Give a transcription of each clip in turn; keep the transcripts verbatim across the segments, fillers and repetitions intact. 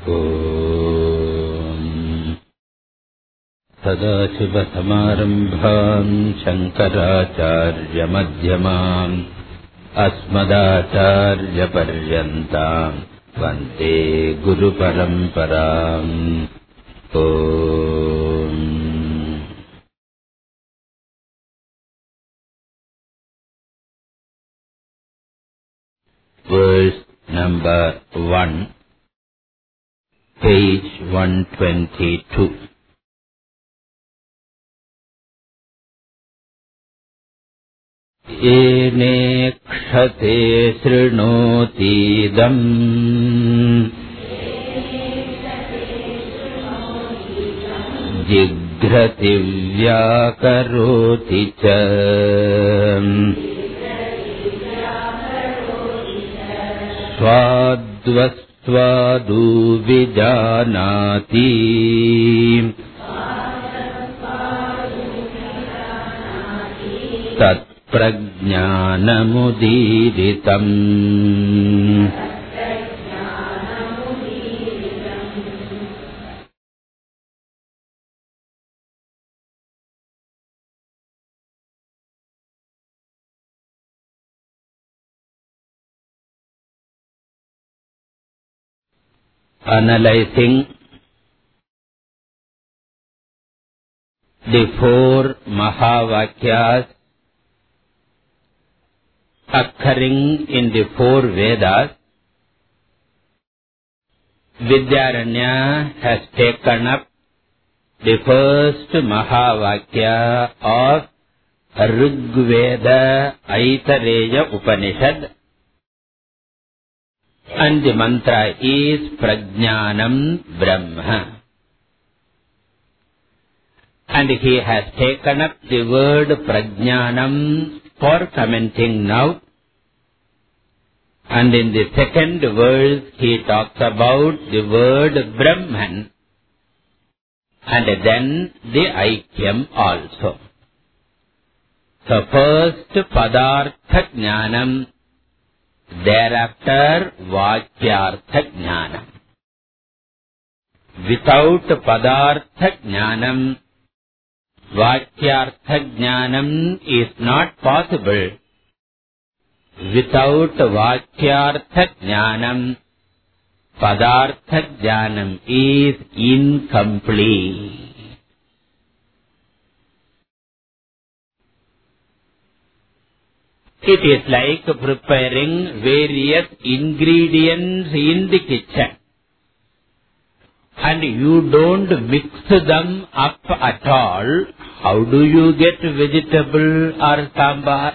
सदाशिवसमारम्भाम् शङ्कराचार्यमध्यमाम् अस्मदाचार्यपर्यन्ताम् वन्दे गुरुपरम्पराम्. ओम्. Verse number one, page one twenty-two. येने क्षते शृणोतीदम् जिघ्रति व्याकरोति च स्वाद्वस्त्वादु विजानाति तत् प्रज्ञानमुदीरितम्. Analyzing the four Mahavakyas occurring in the four Vedas, Vidyaranya has taken up the first Mahavakya of Rigveda Aitareya Upanishad, and the mantra is Prajnanam Brahma. And he has taken up the word Prajnanam for commenting now. And in the second verse he talks about the word Brahman and then the Aikyam also. So first Padartha Jnanam, thereafter Vakyartha Jnanam. Without Padartha Jnanam, Vakyartha Jnanam is not possible. Without Vakyartha Jnanam, Padartha Jnanam is incomplete. It is like preparing various ingredients in the kitchen, and you don't mix them up at all. How do you get vegetable or sambar?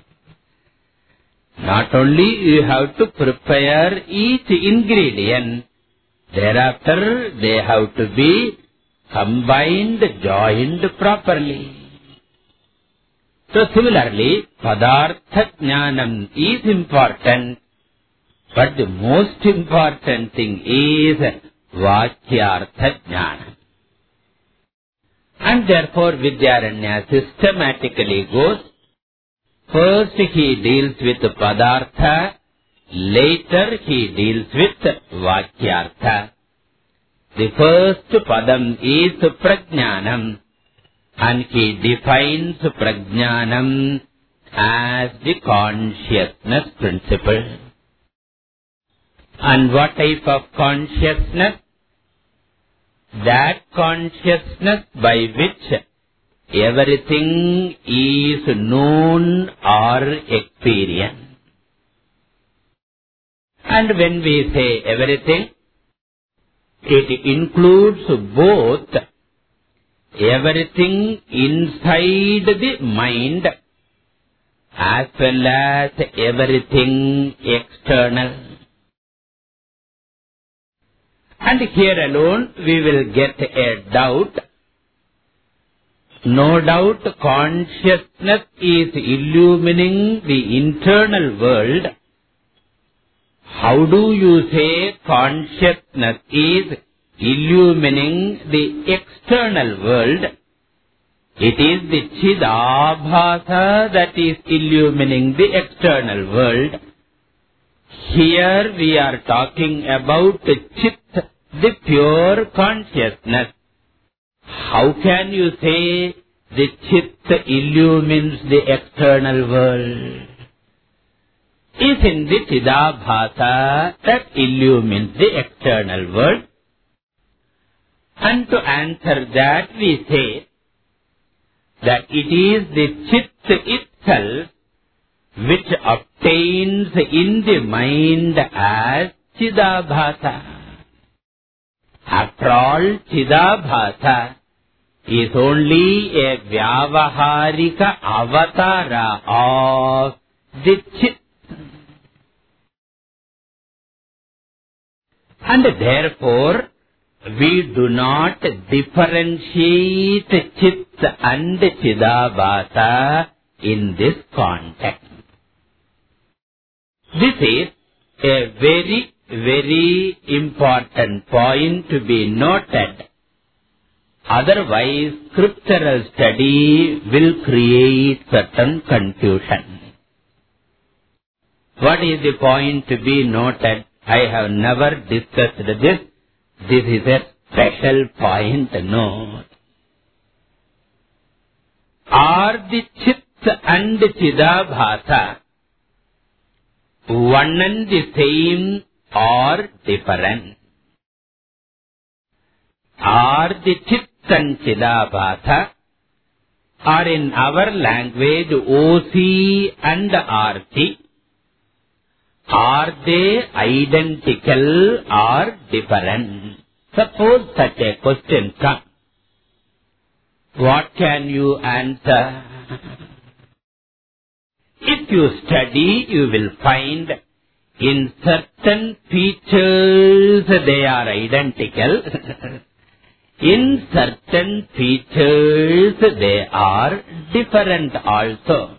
Not only you have to prepare each ingredient, thereafter they have to be combined, joined properly. So similarly, Padartha Jnanam is important, but the most important thing is Vakyartha Jnanam. And therefore Vidyaranya systematically goes, first he deals with Padartha, later he deals with Vakyartha. The first Padam is Prajnanam, and he defines Prajnanam as the consciousness principle. And what type of consciousness? That consciousness by which everything is known or experienced. And when we say everything, it includes both everything inside the mind as well as everything external. And here alone we will get a doubt. No doubt consciousness is illumining the internal world. How do you say consciousness is illumining the external world? It is the Chidabhasa that is illumining the external world. Here we are talking about Chit, the pure consciousness. How can you say the Chit illumines the external world? Is in the Chidabhasa that illumines the external world. And to answer that we say that it is the Chit itself which obtains in the mind as Chidabhasa. After all, Chidabhasa is only a Vyavaharika avatara of the Chit. And therefore, we do not differentiate Chit and Chidabhasa in this context. This is a very, very important point to be noted. Otherwise, scriptural study will create certain confusion. What is the point to be noted? I have never discussed this. This is a special point to note. Are the Chit and Chidabhasa one and the same or different? Are the Chit and Chidabhasa, or in our language O C and R T, are they identical or different? Suppose such a question comes. What can you answer? If you study, you will find in certain features they are identical. In certain features they are different also.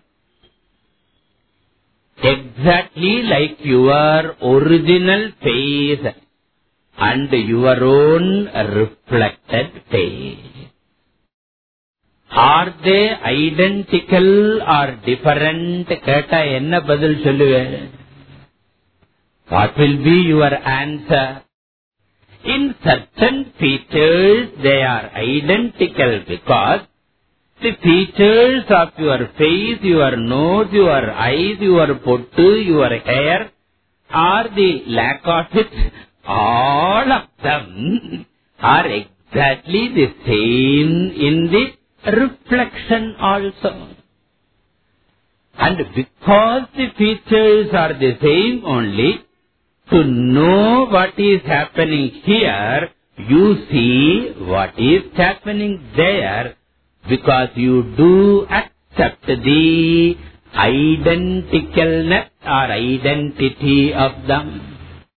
Exactly like your original face and your own reflected face. Are they identical or different? Keta enna badal solluve? What will be your answer? In certain features they are identical because the features of your face, your nose, your eyes, your pottu, your hair, or the lack of it, all of them are exactly the same in the reflection also. And because the features are the same only, to know what is happening here, you see what is happening there, because you do accept the identicalness or identity of them.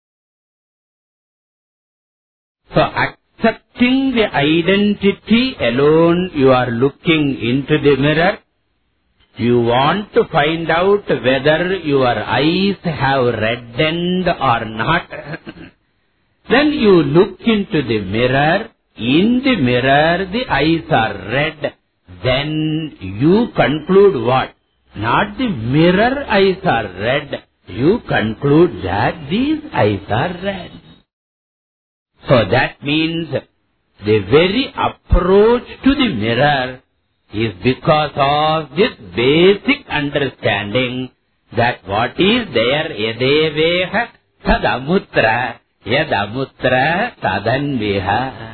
So accepting the identity alone, you are looking into the mirror. You want to find out whether your eyes have reddened or not. Then you look into the mirror. In the mirror, the eyes are red. Then you conclude what? Not the mirror eyes are red. You conclude that these eyes are red. So that means the very approach to the mirror is because of this basic understanding that what is there, yadeveha tadamutra, yadamutra tadanviha.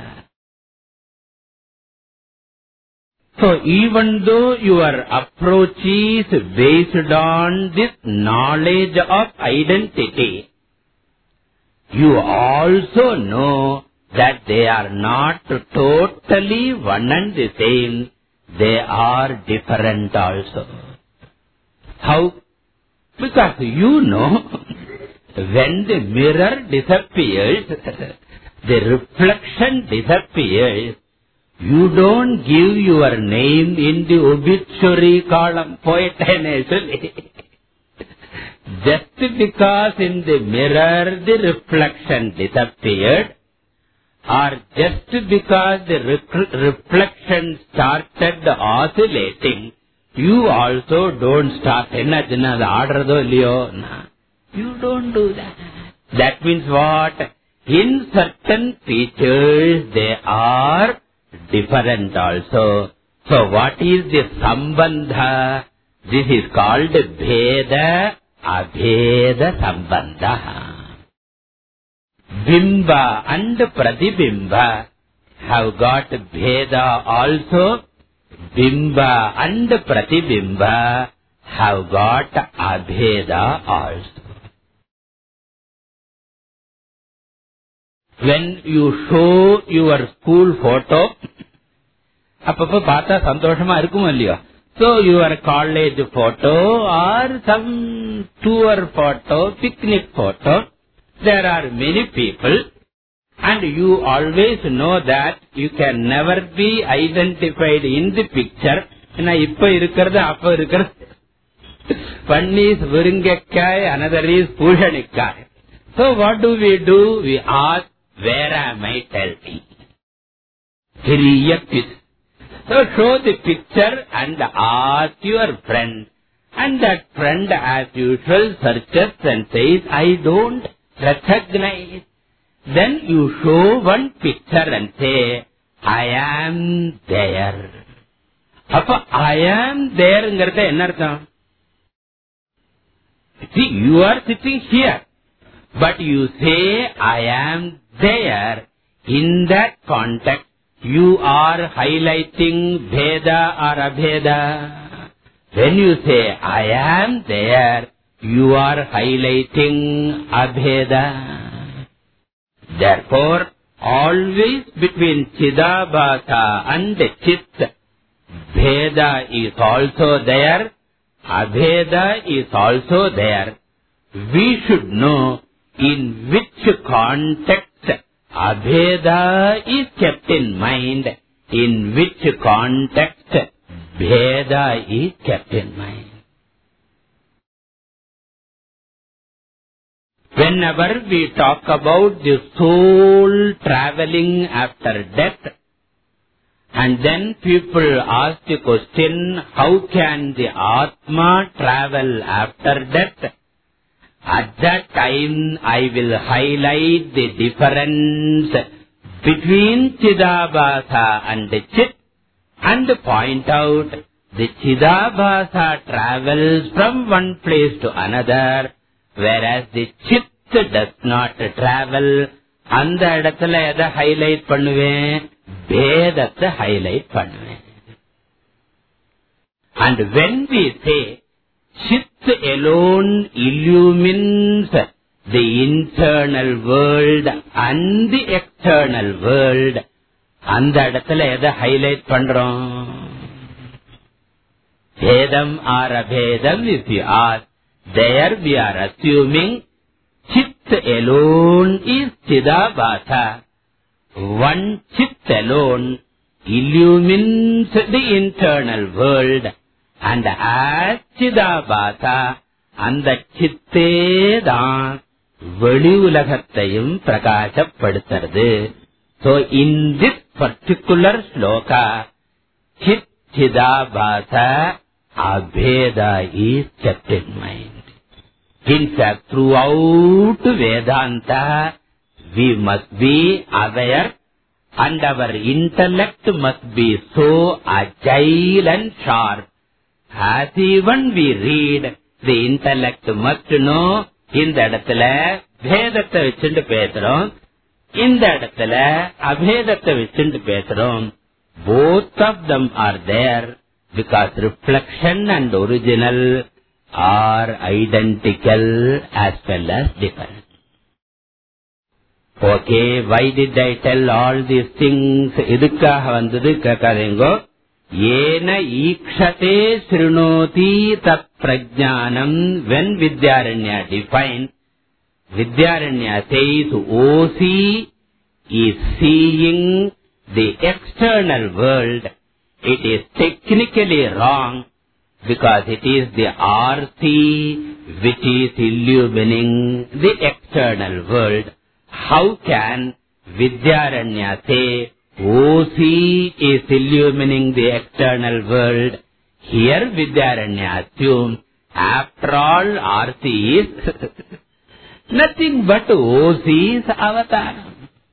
So even though your approach is based on this knowledge of identity, you also know that they are not totally one and the same. They are different also. How? Because you know, when the mirror disappears, the reflection disappears, you don't give your name in the obituary column, poet and just because in the mirror the reflection disappeared, or just because the re reflection started oscillating, you also don't start. Enna chinna adu aadradho illiyo? You don't do that. That means what? In certain features, they are different also. So what is the sambandha? This is called Bheda Abheda Sambandha. Bimba and Pratibimba have got Bheda also. Bimba and Pratibimba have got Abheda also. When you show your school photo, அப்பப்ப பார்த்தா சந்தோஷமா இருக்கும் இல்லையோ? So your college photo or some tour photo, picnic photo, there are many people and you always know that you can never be identified in the picture. ஏன்னா இப்ப இருக்கிறது அப்ப இருக்கிறது. One is Muringekai, another is Pushanikai. So what do we do? We ask, where am I? Tell me. So show the picture and ask your friend. And that friend as usual searches and says, I don't recognize. Then you show one picture and say, I am there. Appa I am there ngartha enna artham? See, you are sitting here. But you say, I am there. In that context, you are highlighting Bheda or Abheda. When you say, I am there, you are highlighting Abheda. Therefore, always between Chidabhasa and Chit, Bheda is also there, Abheda is also there. We should know in which context Abheda is kept in mind, in which context Bheda is kept in mind. Whenever we talk about the soul traveling after death, and then people ask the question, how can the Atma travel after death? At that time, I will highlight the difference between Chidabhasa and Chit and point out the Chidabhasa travels from one place to another, whereas the Chit does not travel. அந்த இடத்துல எதை highlight பண்ணுவேன்? பேதத்தை highlight பண்ணுவேன். And when we say Chit alone illumines the internal world and the external world, அந்த இடத்துல எதை highlight பண்றோம்? Bhedam or Abhedam, if you ask, there we are assuming Chit alone is Chidabhasa. One Chit alone illumines the internal world. And as Chidabhasa, அந்த சித்தே தான் வெளி உலகத்தையும் பிரகாசப்படுத்துறது. So in this particular sloka, Chit Chidabhasa Abheda is kept in mind. In fact, throughout Vedanta, we must be aware and our intellect must be so agile and sharp. As even we read, the intellect must know, இந்த இடத்துல பேதத்தை வச்சுட்டு பேசுறோம், இந்த இடத்துல அபேதத்தை வச்சுட்டு பேசுறோம். Both of them are there because reflection and original are identical as well as different. Okay, why did I tell all these things? இதுக்காக வந்தது கேட்காதீங்கோ. ஏன ஈக்ஷதே ஸ்ருணோதி தத் பிரஜானம். When Vidyaranya defines, Vidyaranya says O C is seeing the external world. It is technically wrong because it is the R C which is illumining the external world. How can Vidyaranya say O C is illumining the external world? Here Vidyaranya assumes, after all R C is Nothing but O C's avatar.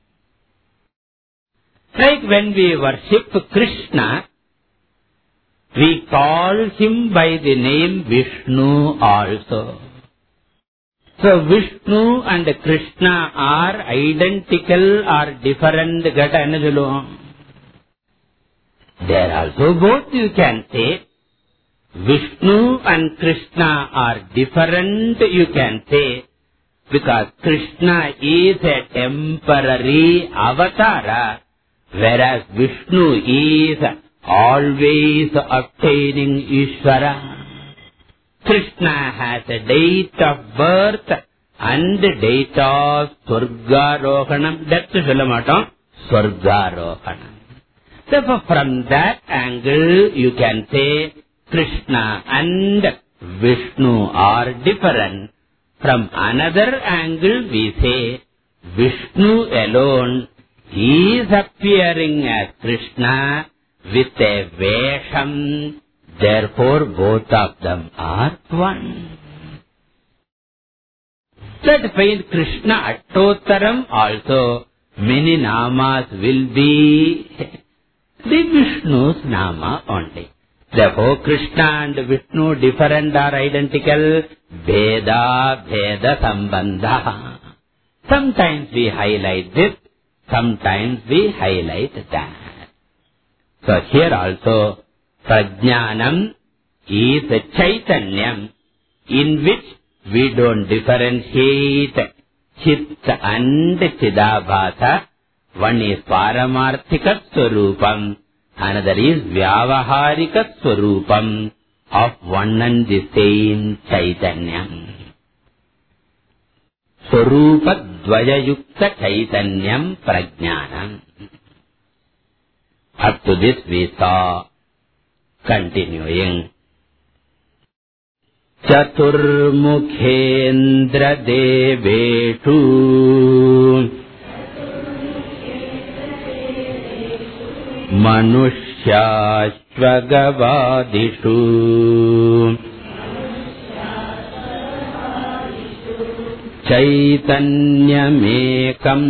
Like when we worship Krishna, we call him by the name Vishnu also. So Vishnu and Krishna are identical or different. Gata enna solluvom? They are also both, you can say. Vishnu and Krishna are different, you can say, because Krishna is a temporary avatara, whereas Vishnu is always obtaining Ishvara. Krishna has a date of birth and date of Swargarohanam. Death sollamatom, Swargarohanam. Therefore, from that angle, you can say Krishna and Vishnu are different. From another angle, we say Vishnu alone is appearing as Krishna with a Vesham. Therefore, both of them are one. That find Krishna Attotaram also, many namas will be the Vishnu's nama only. Therefore, Krishna and Vishnu different or identical? Bheda, Bheda Sambandha. Sometimes we highlight this, sometimes we highlight that. So here also, Prajnanam is a Chaitanyam in which we don't differentiate Chitta and Chidabhasa. One is Paramarthika Swarupam, another is Vyavaharika Swarupam of one and the same Chaitanyam. Swarupa Dvayayukta Chaitanyam Prajnanam. Up to this we saw. Continuing. Chaturmukhendra Deveshu Manushyaśvagavadishu Chaitanyamekam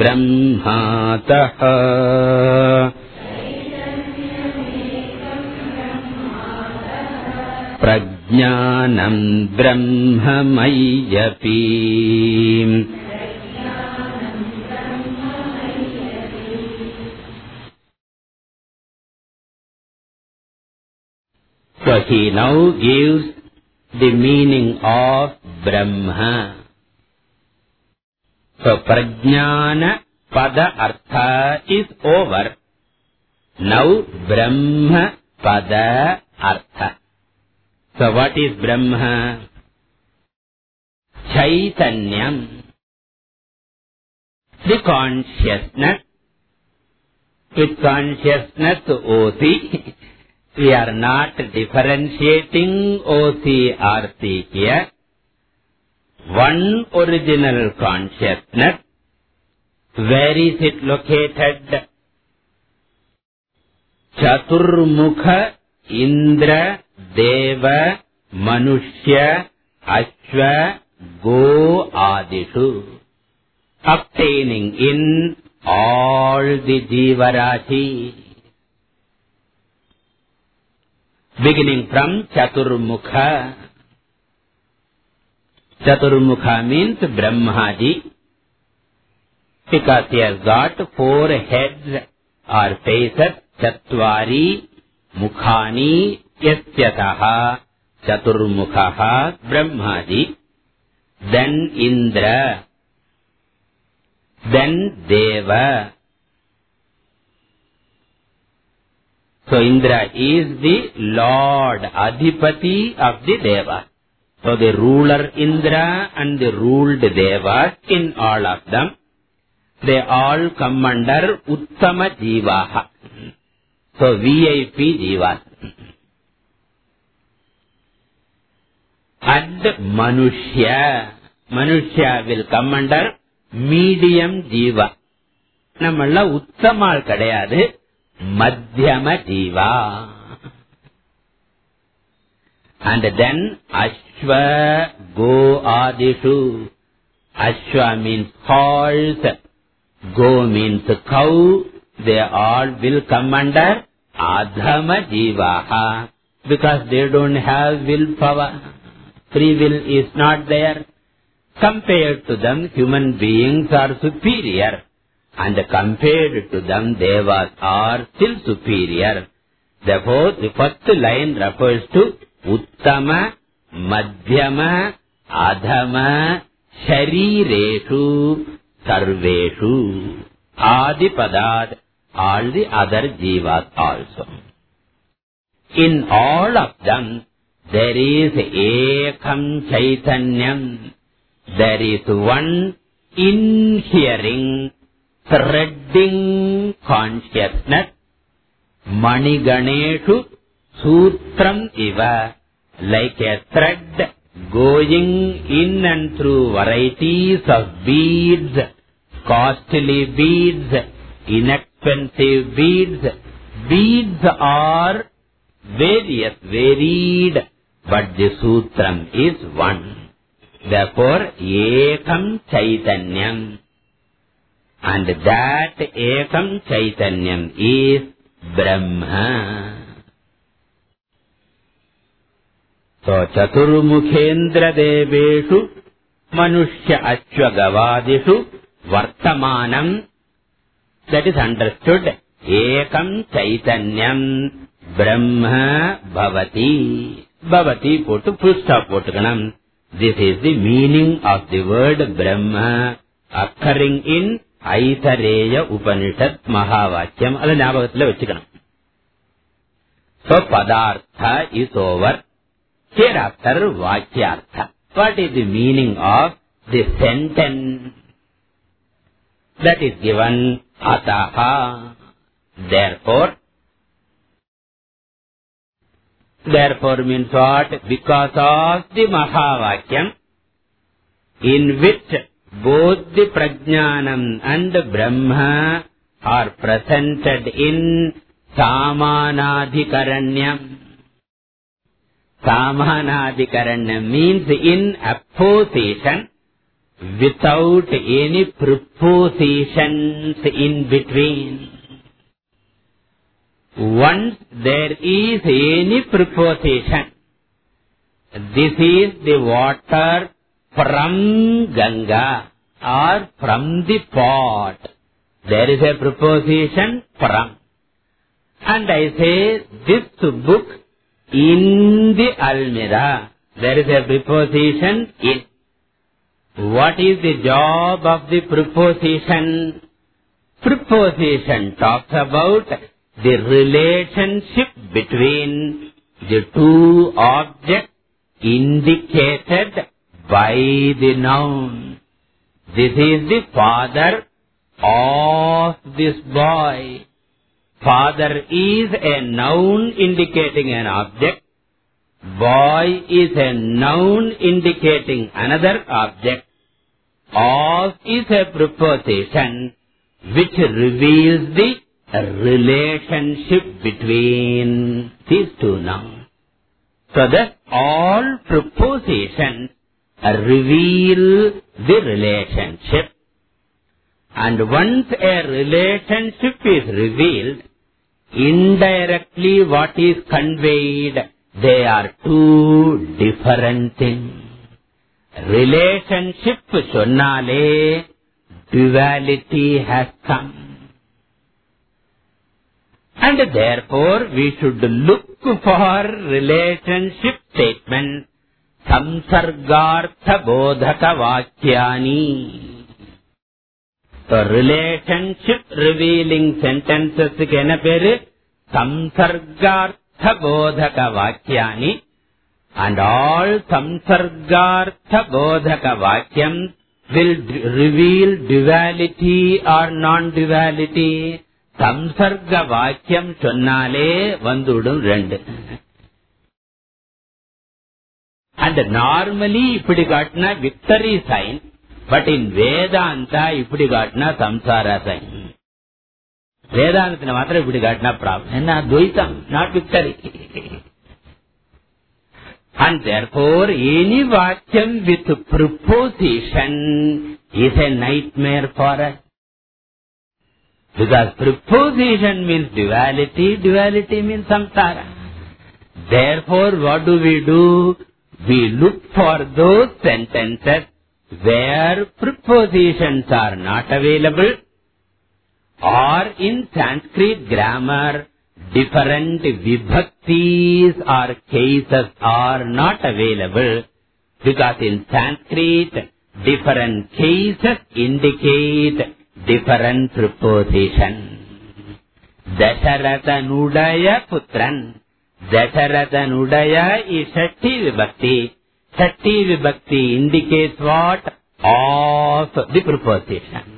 Brahmataha Prajnanam Brahmamayyapi. So he now gives the meaning of Brahma. So Prajnana Pada Artha is over. Now Brahma Pada Artha. So what is Brahma? Chaitanyam. The consciousness. With consciousness O C. We are not differentiating O C R C here. One original consciousness. Where is it located? Chaturmukha Indra Deva Manushya Ashva Go Adishu. Obtaining in all the Jivarashi. Beginning from Chaturmukha. Chaturmukha means Brahmaji, because he has got four heads or faces. Chatvari Mukhani Yasyataha Chaturmukhaha Brahmaji. Then Indra. Then Deva. So Indra is the Lord, Adhipati of the Devas. So the ruler Indra and the ruled Devas, in all of them, they all come under Uttama Jivaha. So V I P Jivas. And Manushya. Manushya will come under medium Jiva. Nammalla Uttamal kadayadu. Madhyama Jiva. And then Ashva Go Adishu. Ashwa means horse, go means cow. They all will come under adhama jivaha because they don't have willpower. Free will is not there. Compared to them, human beings are superior, and compared to them, devas are still superior. Therefore, the first line refers to uttama, madhyama, adhama, sharireshu, sarveshu, adipadad, all the other jivas also. In all of them, there is ekam chaitanyam. There is one inhering, threading consciousness. Maniganeshu sutram iva, like a thread going in and through varieties of beads, costly beads, inexpensive beads. Beads are various, varied, but the sutram is one. Therefore, ekam chaitanyam. And that ekam chaitanyam is Brahma. So, chaturmukhendra deveshu manushya ashwagavadishu vartamanam. That is understood. Ekam chaitanyam Brahma bhavati. Bhavati potu full stop potukanam. This is the meaning of the word Brahma occurring in Aitareya Upanishad Mahavakyam. Adu ஞாபகத்துல வச்சுக்கணும். So, Padartha is over. Hereafter, Vakyartha. What is the meaning of this sentence? That is given Ataha. Therefore, Therefore means what? Because of the Mahavakyam, in which both the Prajnanam and Brahma are presented in Samanadhikaranyam. Samanadhikaranyam means in opposition, without any prepositions in between. Once there is any preposition, this is the water from Ganga or from the pot. There is a preposition from. And I say this book in the Almirah. There is a preposition in. What is the job of the preposition? Preposition talks about the relationship between the two objects indicated by the noun. This is the father of this boy. Father is a noun indicating an object. Boy is a noun indicating another object. Of is a preposition which reveals the relationship between these two nouns. So that all prepositions reveal the relationship. And once a relationship is revealed, indirectly what is conveyed, they are two different things. Relationship sonnale, duality has come. And therefore we should look for relationship statements, samsargartha bodhaka vakyani. So relationship revealing sentences ku enna peru? Samsargartha bodhaka vakyani. And all samsargartha bodhaka vakyam will reveal duality or non-duality. Samsarga vakyam sonnale vandudum rendu. And normally ipdi kaatna victory sign, but in Vedanta ipdi kaatna samsara sign. Vedanta matra ipdi kaatna problem. Enna dvaitam, not victory. And therefore, any vakyam with preposition is a nightmare for us. Because preposition means duality, duality means samsara. Therefore, what do we do? We look for those sentences where prepositions are not available, or in Sanskrit grammar, different vibhaktis or cases are not available, because in Sanskrit, different cases indicate different preposition. Dasharathanudaya putran. Dasharathanudaya is Shatti vibhakti. Shatti vibhakti indicates what? Of the preposition.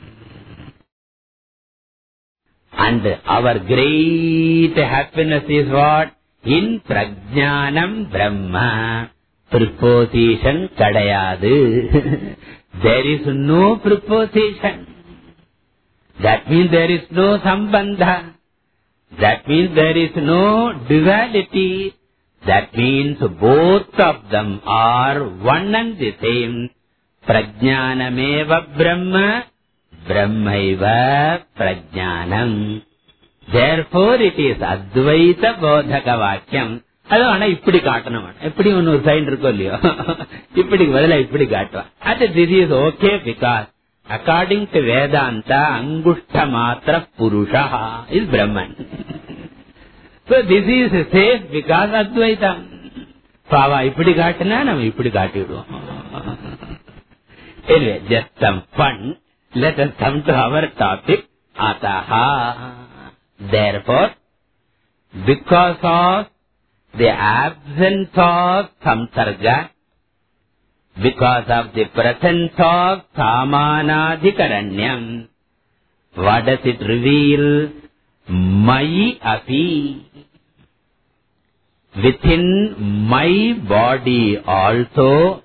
And our great happiness is what? In Prajnanam Brahma. Preposition kadayadu. There is no preposition. That means there is no sambandha. That means there is no duality. That means both of them are one and the same. Prajnanameva Brahma, Brahmaiva Prajnanam. Therefore it is Advaita Bodhaka Vakyam. அது ஆனா இப்படி காட்டணும். எப்படி ஒன்னு ஒரு sign இருக்கோ இல்லையோ, இப்படி பதிலா இப்படி காட்டுவான். அது this is okay because according to Vedanta, Angushta Matra Purusha is Brahman. So this is safe because Advaita. Pava இப்படி காட்டினா நம்ம இப்படி காட்டிடுவோம். Anyway, just some fun. Let us come to our topic. Ataha. Therefore, because of the absence of samsarga, because of the presence of samanadhikaranyam, what does it reveal? Mayi api. Within my body also,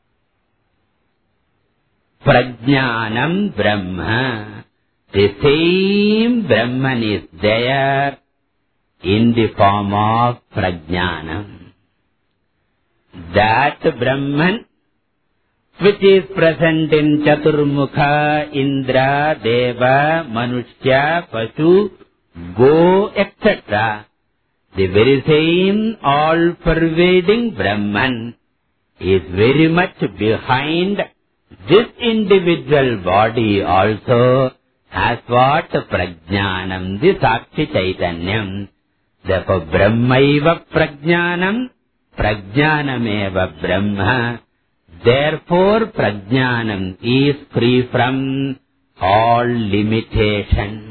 prajnanam Brahma. The same Brahman is there in the form of prajnanam. That Brahman which is present in Chaturmukha, Indra, Deva, Manushya, Pasu, Go, et cetera. The very same all-pervading Brahman is very much behind this individual body also as what? Prajnanam, the Sakshi Chaitanyam. Therefore, Brahmaiva Prajnanam, Prajnanameva Brahma. Therefore, Prajnanam is free from all limitation.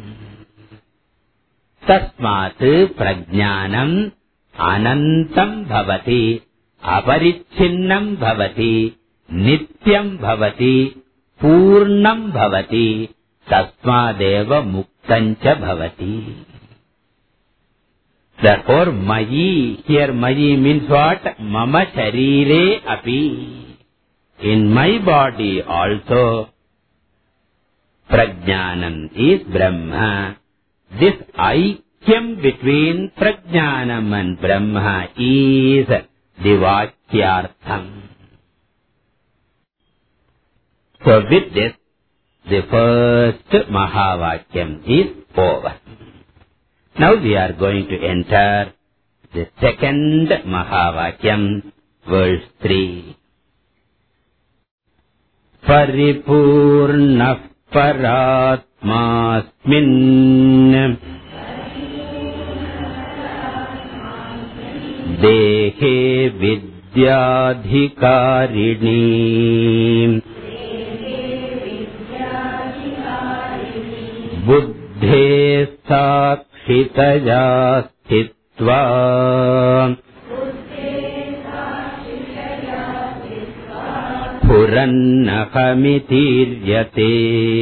Tasmat Prajnanam Anantam Bhavati, Aparichinnam Bhavati, Nityam Bhavati, Purnam Bhavati, Tasmadeva Muktancha Bhavati. Therefore, Mayi, here Mayi means what? Mama Sharire Api. In my body also, Prajnanam is Brahma. This aikyam between Prajnanam and Brahma is the Vakyartham. So with this, the first Mahavakyam is over. Now we are going to enter the second Mahavakyam, verse three. Paripurnah paratmasmin dehe vidyadhikarini buddhe sakshitaya sthitva Purannahamityate.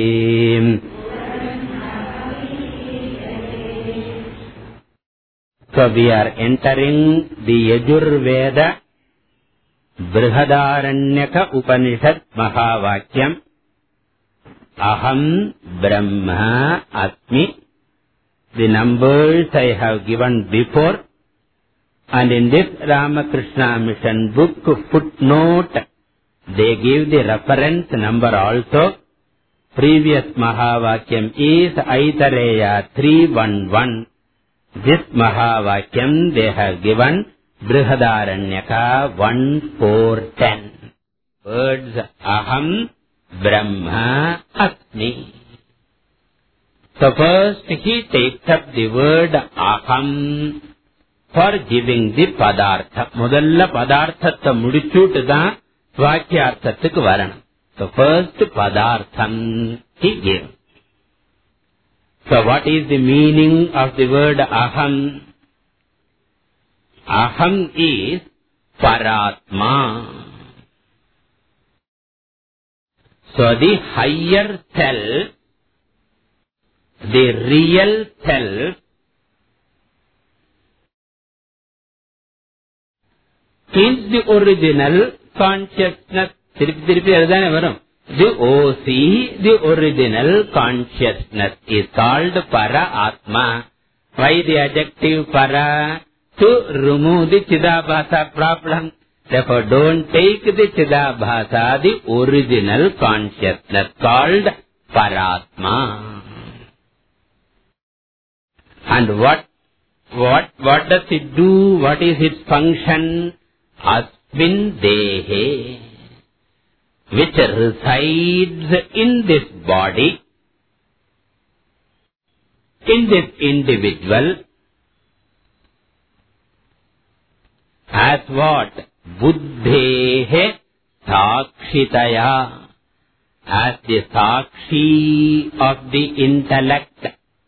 So we are entering the Yajurveda Brihadaranyaka Upanishad Mahavakyam. Aham Brahma Asmi. The numbers I have given before. And in this Ramakrishna Mission book footnote, they give the reference number also. Previous Mahavakyam is Aitareya three eleven. This Mahavakyam they have given Brihadaranyaka one four ten. Words Aham Brahma Asmi. So first he takes up the word Aham for giving the Padartha. Mudalla Padarthatta mudichuttu da Vakyarthathukku varanam. So first Padartham he gives. So what is the meaning of the word Aham? Aham is Paratma. So the higher self, the real self, is the original consciousness. The O C, the original consciousness, is called Para-Atma. Why the adjective Para? To remove the Chidabhasa problem. Therefore, don't take the Chidabhasa, the original consciousness, called Paratma. And what, what, what does it do? What is its function? Asmin Dehe, which resides in this body, in this individual, as what? Buddhehe Sakshitaya, as the Sakshi of the intellect,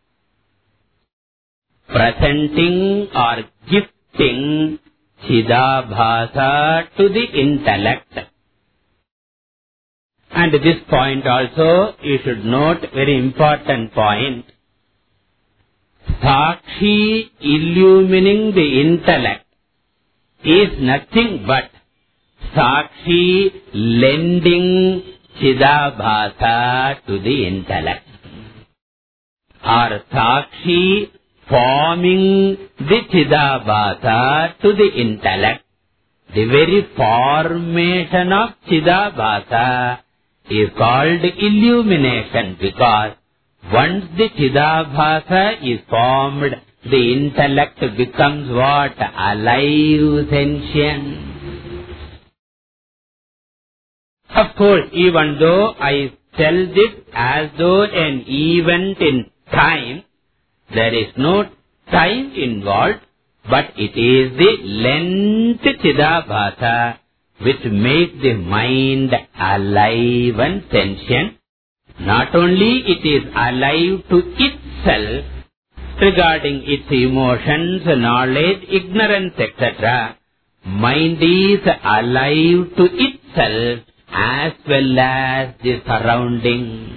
presenting or gifting Chidabhasa to the intellect. And this point also you should note, very important point. Sakshi illumining the intellect is nothing but Sakshi lending Chidabhasa to the intellect, or Sakshi forming the Chidabhasa to the intellect. The very formation of Chidabhasa is called illumination, because once the Chidabhasa is formed, the intellect becomes what? Alive, sentient. Of course, even though I tell this as though an event in time, there is no time involved, but it is the lent Chidabhasa which makes the mind alive and sentient. Not only it is alive to itself regarding its emotions, knowledge, ignorance, et cetera, mind is alive to itself as well as the surrounding.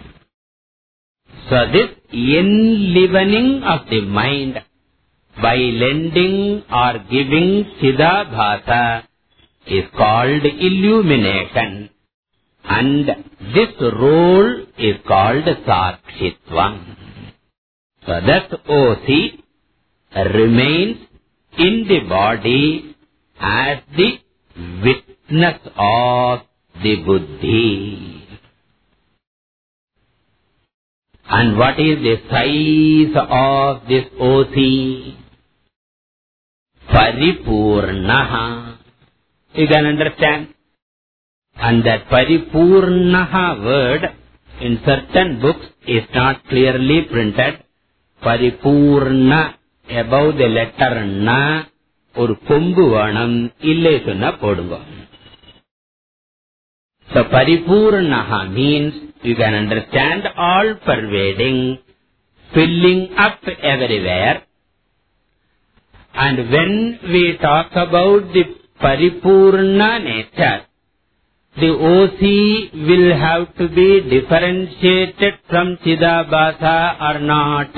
So this enlivening of the mind by lending or giving Chidabhasa is called illumination, and this role is called Sakshitvam. So that O C remains in the body as the witness of the Buddhi. And what is the size of this O C? Paripurnaha. You can understand. And that Paripurnaha word in certain books is not clearly printed. Paripurna, above the letter Na, or Kumbu Vanam, ille sunna podunga. So Paripurnaha means, you can understand, all pervading, filling up everywhere. And when we talk about the Paripurna nature, the O C will have to be differentiated from Chidabhasa or not.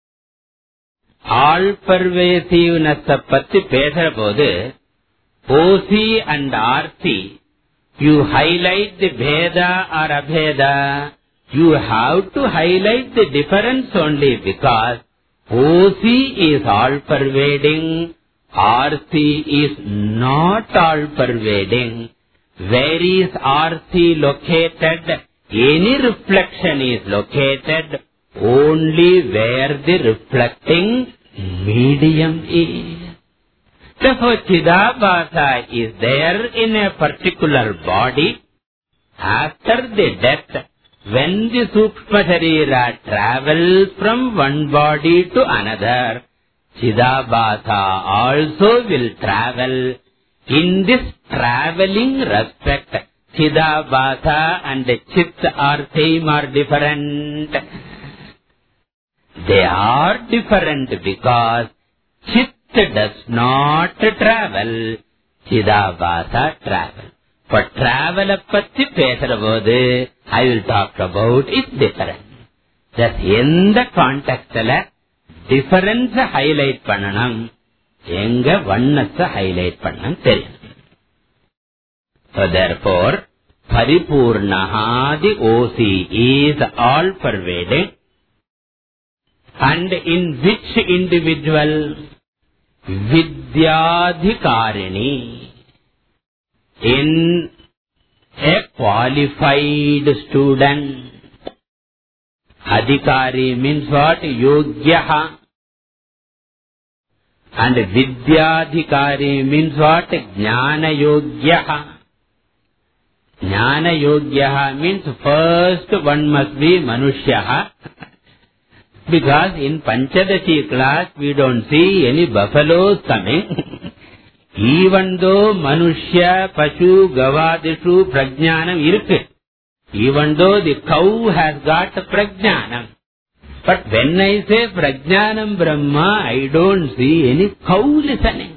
All pervasiveness patti pesarapodhu, O C and R C, you highlight the Bheda or Abheda, you have to highlight the difference only, because O C is all pervading, Arti is not all-pervading. Where is Arti located? Any reflection is located only where the reflecting medium is. Therefore, Chidabhasa is there in a particular body. After the death, when the Sukshma Sharira travels from one body to another, Chidabhasa also will travel. In this traveling respect, Chidabhasa and Chit are same or different? They are different because Chit does not travel, Chidabhasa travel. For travel patti pesaravodu, I will talk about is different. Just in the context la difference highlight pannanam, enga oneness highlight pannam theriyum. So therefore, Paripurnaha, the O C, is all pervading. And in which individual? Vidyadhikarini. In a qualified student. Adhikari means what? Yogyaha. And Vidyadhikari means what? Jnana Yogyaha. Jnana Yogyaha means first one must be Manushyaha. Because in Panchadashi class we don't see any buffaloes coming. Even though Manushya, Pashu, Gavadishu, Prajnanam irukku. Even though the cow has got Prajnanam. But when I say Prajnanam Brahma, I don't see any cow listening.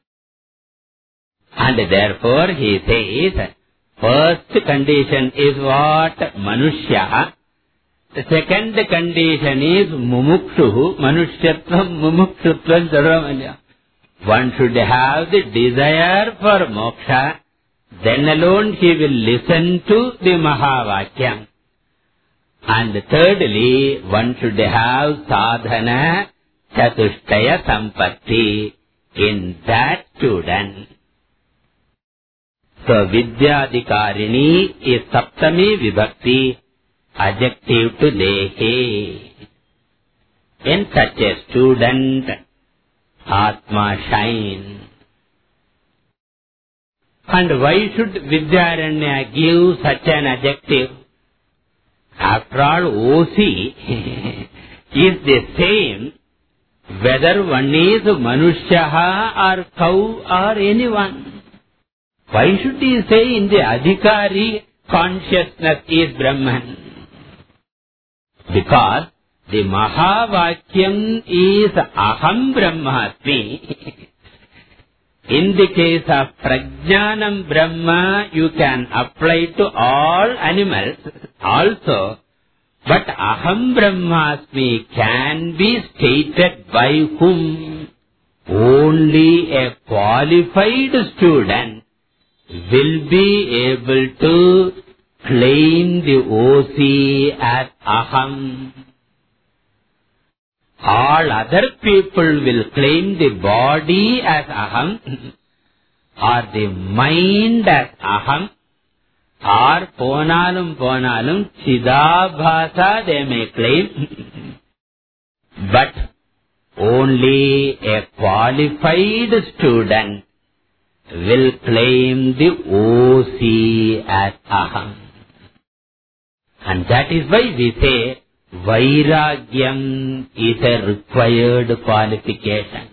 And therefore he says, first condition is what? Manushya. The second condition is Mumukshu. Manushyatvam, Mumukshutvam, Sarvamanya. One should have the desire for moksha, then alone he will listen to the Mahavakyam. And thirdly, one should have sadhana chatushtaya sampatti in that student. So Vidyadhikarini is Saptami Vibhakti, adjective to Dehe. In such a student, Atma shine. And why should Vidyaranya give such an adjective? After all, O C is the same whether one is Manushyaha or cow or anyone. Why should he say in the Adhikari consciousness is Brahman? Because the Mahavakyam is Aham Brahmasmi. In the case of Prajnanam Brahma, you can apply to all animals also. But Aham Brahmasmi can be stated by whom? Only a qualified student will be able to claim the O C as Aham. All other people will claim the body as Aham, or the mind as Aham, or Ponalum Ponalum Chidabhasa they may claim. But only a qualified student will claim the O C as Aham. And that is why we say Vairagyam is a required qualification.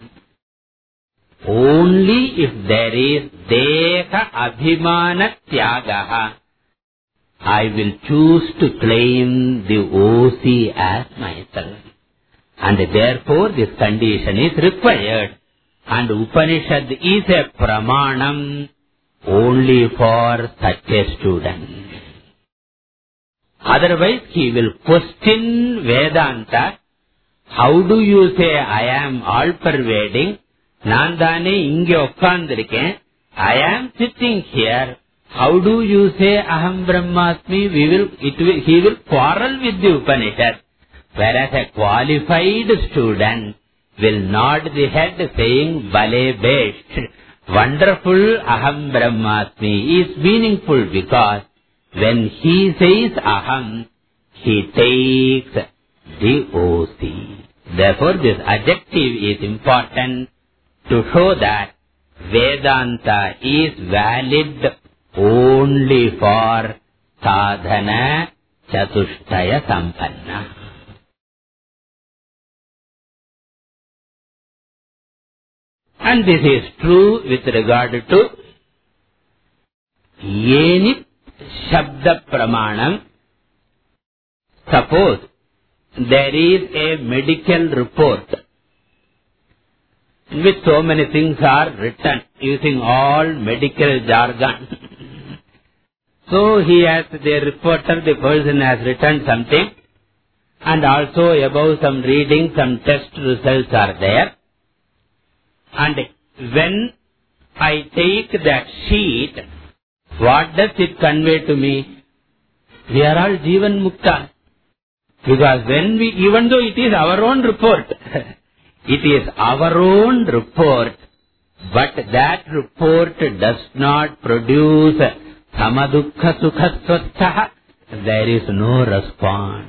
Only if there is Deha Abhimana Tyagaha, I will choose to claim the O C as myself. And therefore this condition is required. And Upanishad is a pramanam only for such a student. Otherwise he will question Vedanta. How do you say I am all pervading? Nandane inge okkandirukken. I am sitting here. How do you say Aham Brahmasmi? We will, it will, he will quarrel with the Upanishad. Whereas a qualified student, will nod the head saying, Bale best, wonderful Aham Brahmasmi is meaningful because when he says Aham, he takes the O C. Therefore, this adjective is important to show that Vedanta is valid only for sadhana chatushtaya sampanna. And this is true with regard to any shabda pramanam. Suppose there is a medical report in which so many things are written using all medical jargon. So he has, the reporter, the person has written something, and also above some reading, some test results are there. And when I take that sheet, what does it convey to me? We are all Jivan Mukta. Because when we, even though it is our own report, it is our own report, but that report does not produce samadukha sukha swastha. There is no response.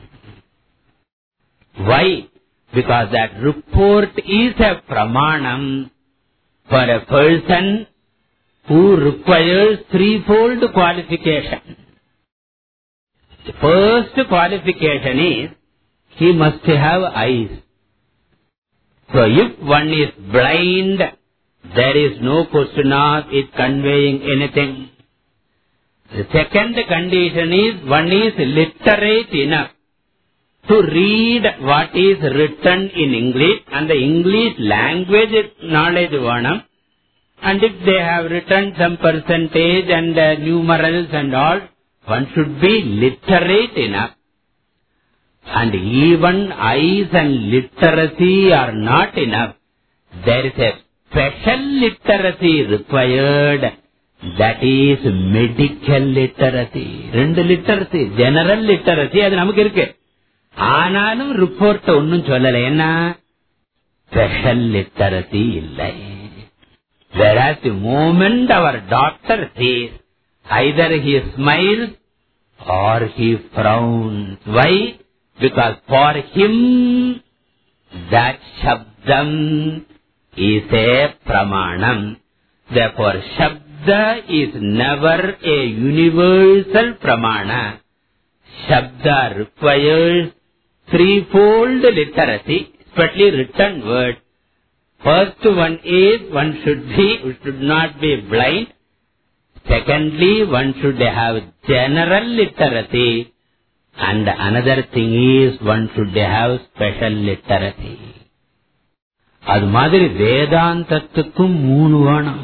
Why? Because that report is a pramanam for a person who requires threefold qualification. The first qualification is, he must have eyes. So if one is blind, there is no question of it conveying anything. The second condition is, one is literate enough to read what is written in English, and the English language knowledge vanam. And if they have written some percentage and uh, numerals and all, one should be literate enough. And even eyes and literacy are not enough. There is a special literacy required, that is medical literacy. Rendu literacy, general literacy, அது நமக்கு இருக்கு. ஆனாலும் report ஒன்னும் சொல்லல. என்ன? Special literacy இல்லை. Whereas the moment our doctor says, either he smiles or he frowns. Why? Because for him, that shabdam is a pramanam. Therefore, shabda is never a universal pramana. Shabda requires threefold literacy, especially written word. First one is, one should be, should not be blind. Secondly, one should have general literacy. And another thing is, one should have special literacy. அது மாதிரி வேதாந்தத்துக்கும் மூணு வேணும்.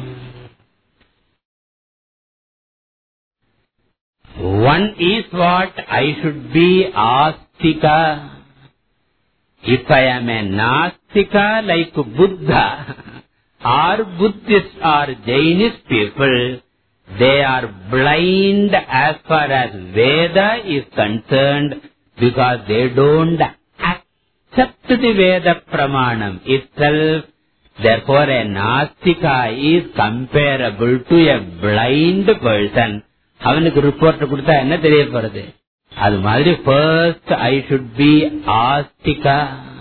One is what? I should be astika. If I am a nastika like Buddha, or Buddhist or Jainist people, they are blind as far as Veda is concerned, because they don't accept the Veda pramanam itself. Therefore, a nastika is comparable to a blind person. அவனுக்கு report கொடுத்தா என்ன தெரிய போறது? அது மாதிரி first I should be astika.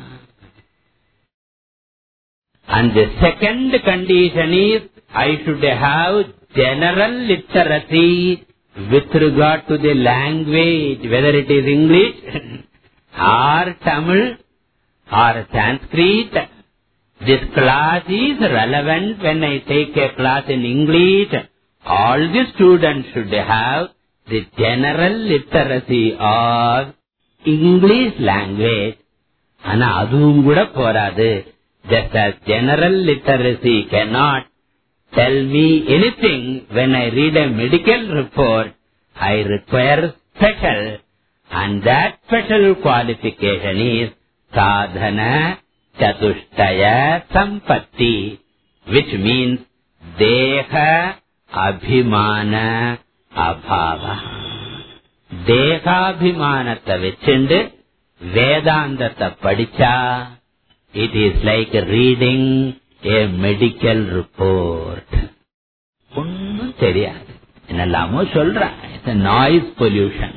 And the second condition is, I should have general literacy with regard to the language, whether it is English or Tamil or Sanskrit. This class is relevant when I take a class in English. All the students should have the general literacy of English language. ஆனா அதுவும் கூட போராது. Just as general literacy cannot tell me anything when I read a medical report, I require special, and that special qualification is sadhana chatushtaya sampatti, which means deha abhimana abhava. தேகாபிமானத்தை வச்சுண்டு வேதாந்தத்தை படிச்சா it is like reading a medical report. ஒன்னும் தெரியாது, என்னெல்லாமோ சொல்றான். It's a noise pollution.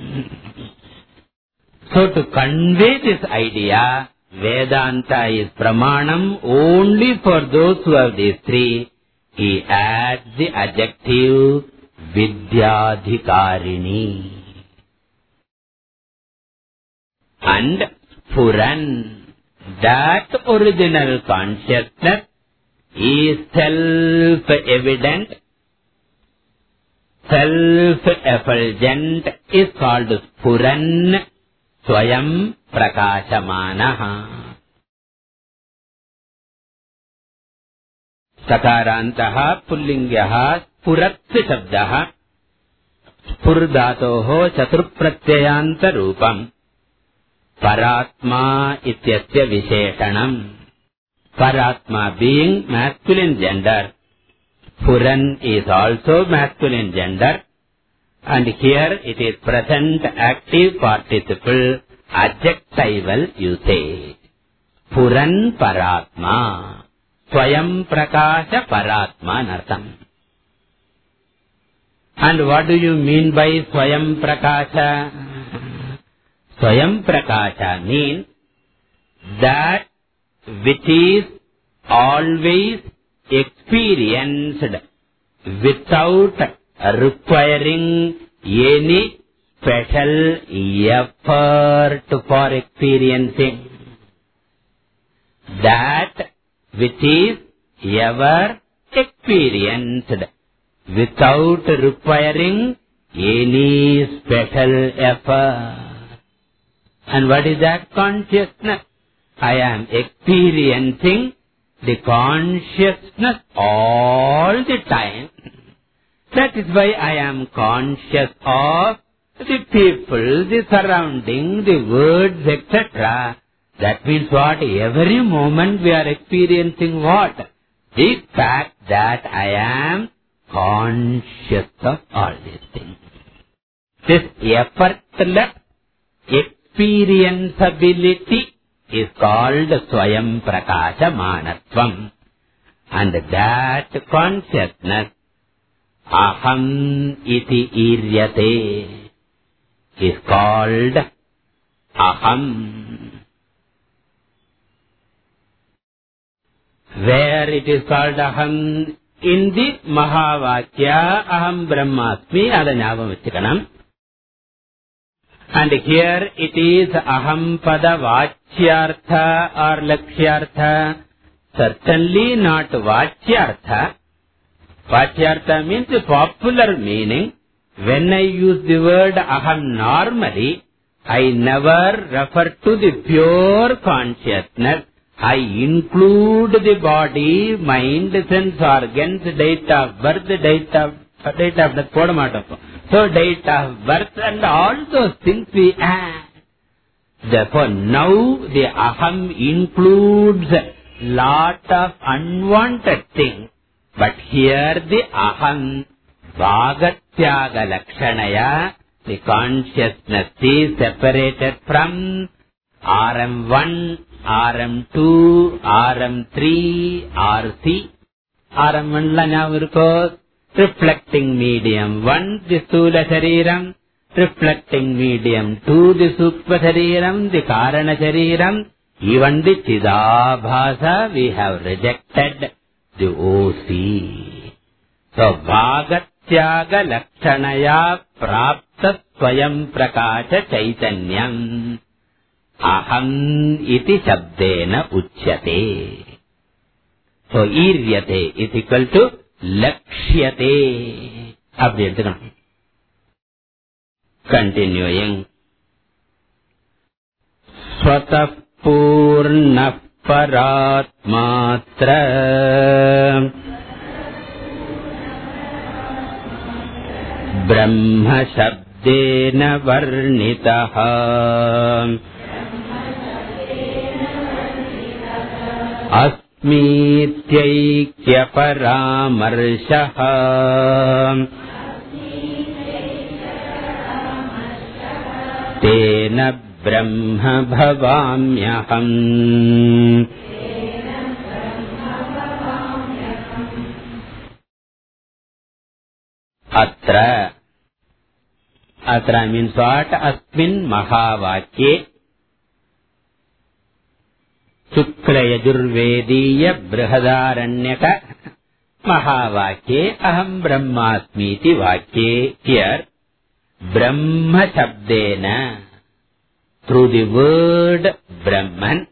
So to convey this idea, Vedanta is pramanam only for those who have these three. He adds the adjective Vidyadhikarini. And Puran, that original consciousness is self-evident, self-effulgent, is called Puran Swayam Prakashamanaha. Sakarantaha Pullingyaha Purat Shabdaha Purdatoho Chaturpratyayanta Rupam Paratma Ityasya Visheshanam. Paratma being masculine gender, Puran is also masculine gender, and here it is present active participle adjectival usage. Puran Paratma, Swayam Prakasha Paratma nartham. And what do you mean by Swayam Prakasha? Swayam Prakasha means that which is always experienced without requiring any special effort for experiencing. That which is ever experienced without requiring any special effort. And what is that consciousness? I am experiencing the consciousness all the time. That is why I am conscious of the people, the surrounding, the words, et cetera. That means what? Every moment we are experiencing what? The fact that I am conscious of all these things. This effortless experienceability is called Swayam Prakasha Manatvam. And that consciousness, Aham iti iryate, is called Aham. Where it is called Aham? In the Mahavakya, Aham Brahmasmi, Adanyava Vichikanam. And here it is Aham Pada Vachyartha or Lakshyartha. Certainly not Vachyartha. Vachyartha means the popular meaning. When I use the word Aham normally, I never refer to the pure consciousness. I include the body, mind, sense organs, date of birth, date of, date of death, so date of birth and all those things we add. Therefore now the Aham includes lot of unwanted things. But here the Aham Bhagatyaga Lakshanaya, the consciousness is separated from R M one, R M two, R M three, R C. R M one la nyavirko, reflecting medium one, the Sthula Shariram, reflecting medium two, the Sukma Shariram, the Karana Shariram, even the Chidabhasa we have rejected the O C. So Bhagatyaga Lakshanaya Prapta Swayam Prakasha Chaitanyam Aham iti shabdena uchyate. So iryate is equal to lakshyate. Abdi edukkanum. Continuing. Swatah purnah paratmatra brahma shabdena varnitaha Asmityaikyya paramarshaha Tena brahma bhavamyaham atra. Atra means what? Asmin Mahavakye Shukla Yajurvediya Brihadaranyaka Mahavakye Aham Brahmasmiti Vakye. Here Brahma Shabdena, through the word Brahman,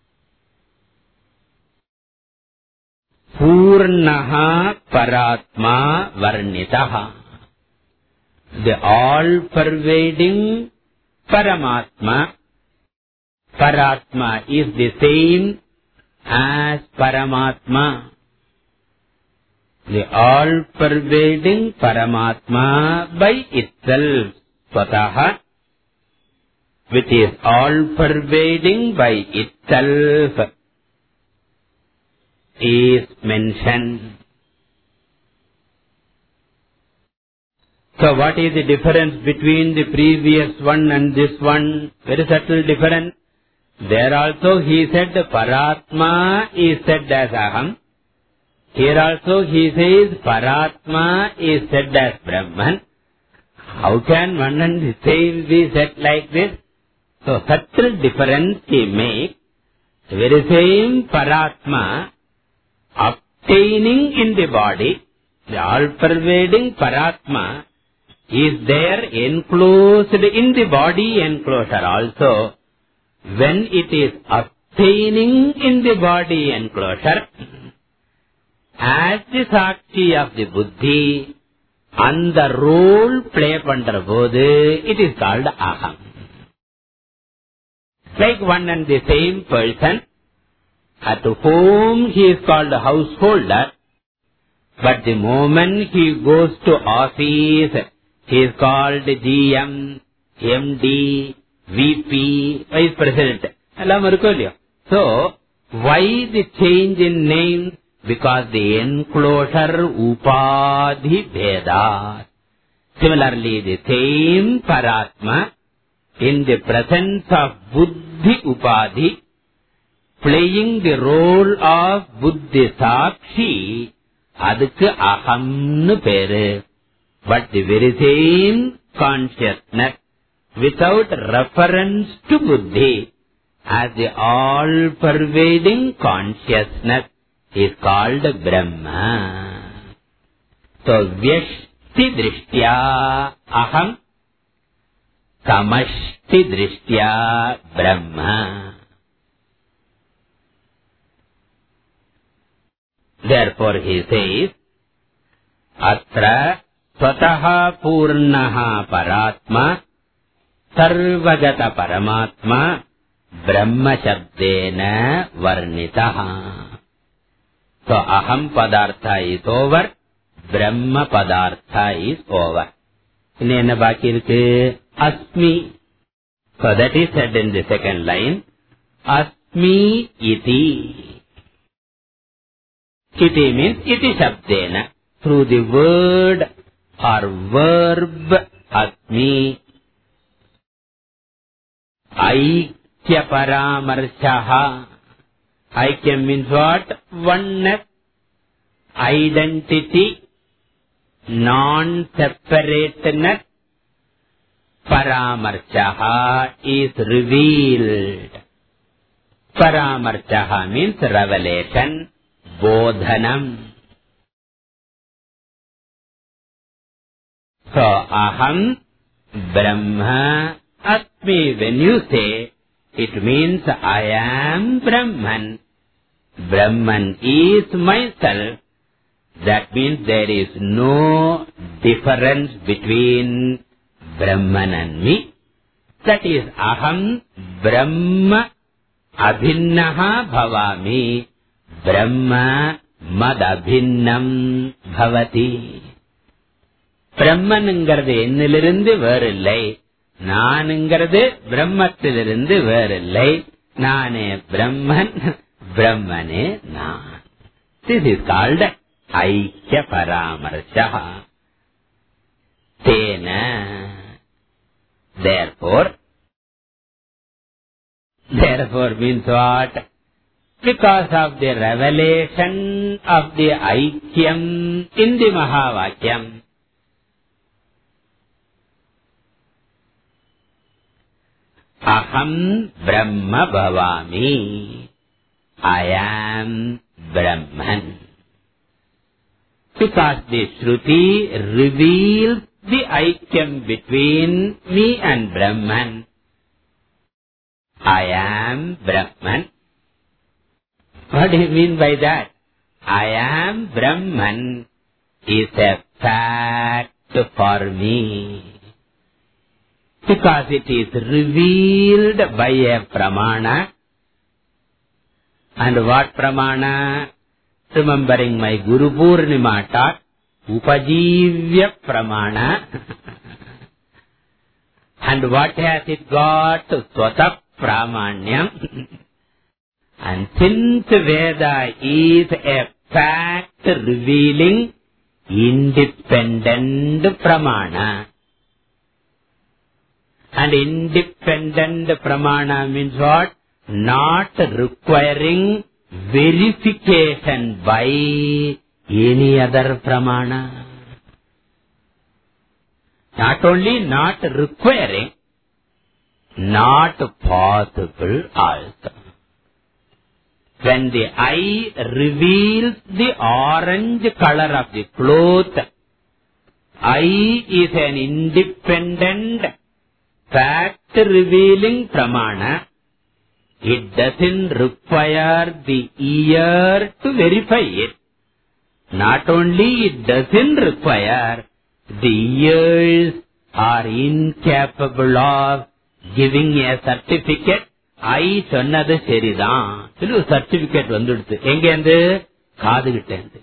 Purnaha Paratma Varnitaha, the all-pervading Paramatma. Paratma is the same as Paramatma. The all-pervading Paramatma by itself, Swataha, which is all-pervading by itself, is mentioned. So what is the difference between the previous one and this one? Very subtle difference. There also he said Paratma is said as Aham. Here also he says Paratma is said as Brahman. How can one and the same be said like this? So subtle difference he makes. The very same Paratma obtaining in the body, the all-pervading Paratma is there enclosed in the body enclosure also. When it is obtaining in the body enclosure, as the Sakshi of the Buddhi, and the role play pandra bodhu, it is called Aham. Like one and the same person, at home he is called a householder, but the moment he goes to office, he is called G M, M D, V P, Vice President. So, why the change in name? Because the enclosure Upadhi Bheda. Similarly, the same Paratma, in the presence of Buddhi Upadhi, playing the role of Buddhi Sakshi, adukku Ahamnu peru. But the very same consciousness, without reference to Buddhi, as the all-pervading consciousness, is called Brahma. So, Vyashti Drishtya Aham, Samashti Drishtya Brahma. Therefore he says, Atra Swataha Purnaha Paratma Sarvagata Paramatma Brahma Shabdena Varnitaha. So, Aham Padartha is over, Brahma Padartha is over. Inna baki irukku? Asmi. So, that is said in the second line. Asmi iti. Iti means iti shabdena. Through the word or verb Asmi. Aikya Paramarshaha. Aikyam means what? Oneness, identity, non-separateness. Paramarshaha is revealed. Paramarshaha means revelation, bodhanam. So, Aham Brahma Asmi, when you say, it means I am Brahman. Brahman is myself. That means there is no difference between Brahman and me. That is Aham Brahma Abhinnaha Bhavami. Brahma Mad Abhinnam Bhavati. Brahman engaradu ennilirundu verillai. நானுங்கிறது பிரம்மத்திலிருந்து வேறில்லை. நானே பிரம்மன், பிரம்மனே நான். This is called Aikya Paramarshaha. Tena. Therefore, therefore means what? Because of the revelation of the Aikyam in the Mahavakyam, aham brahma bhavami. I am Brahman. Because the Shruti reveals the aikyam between me and Brahman. I am Brahman. What do you mean by that? I am Brahman is a fact for me. Because it is revealed by a pramana. And what pramana? Remembering my Guru Purnima taught, Upajivya pramana. And what has it got? Swata pramanyam. And since Veda is a fact revealing independent pramana. And independent pramana means what? Not requiring verification by any other pramana. Not only not requiring, not possible also. When the eye reveals the orange color of the cloth, eye is an independent fact revealing pramana. It doesn't require the ear to verify it. Not only it doesn't require, the ears are incapable of giving a certificate. I சொன்னது சரிதான் சொல்லி ஒரு certificate வந்துடுது. எங்க இருந்து? காதுகிட்ட இருந்து.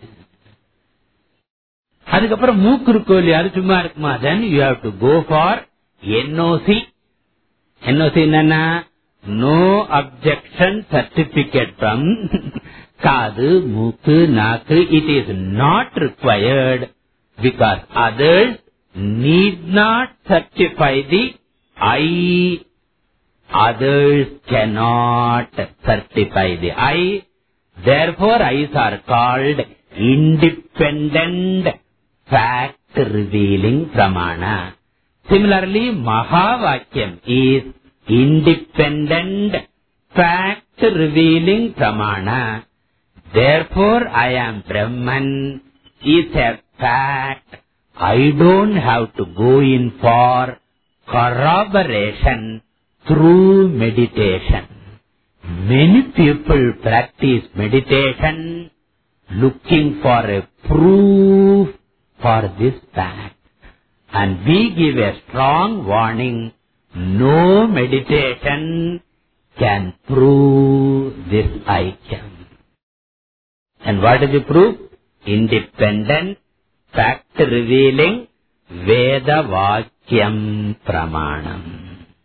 அதுக்கப்புறம் மூக்கு இருக்கோ இல்லையா, அது சும்மா இருக்குமா? then you have to go for N O C. N O C என்னன்னா no objection certificate from காது, மூக்கு, நாக்கு. It is not required because others need not certify the eye. Others cannot certify the eye. Therefore, eyes are called independent fact revealing pramana. Similarly, Mahavakyam is independent fact revealing pramana. Therefore, I am Brahman is a fact. I don't have to go in for corroboration through meditation. Many people practice meditation looking for a proof for this fact. And we give a strong warning, no meditation can prove this aikyam. And what is the proof? Independent, fact revealing, Veda Vakyam Pramanam.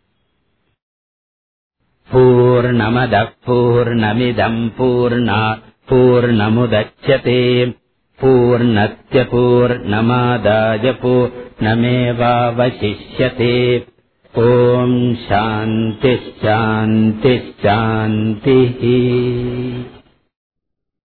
Purnamadah Purnamidam Purna Purnamudachyate Purnasya Purnamadaya Purnameva Vasishyate. Om Shanti Shanti Shanti.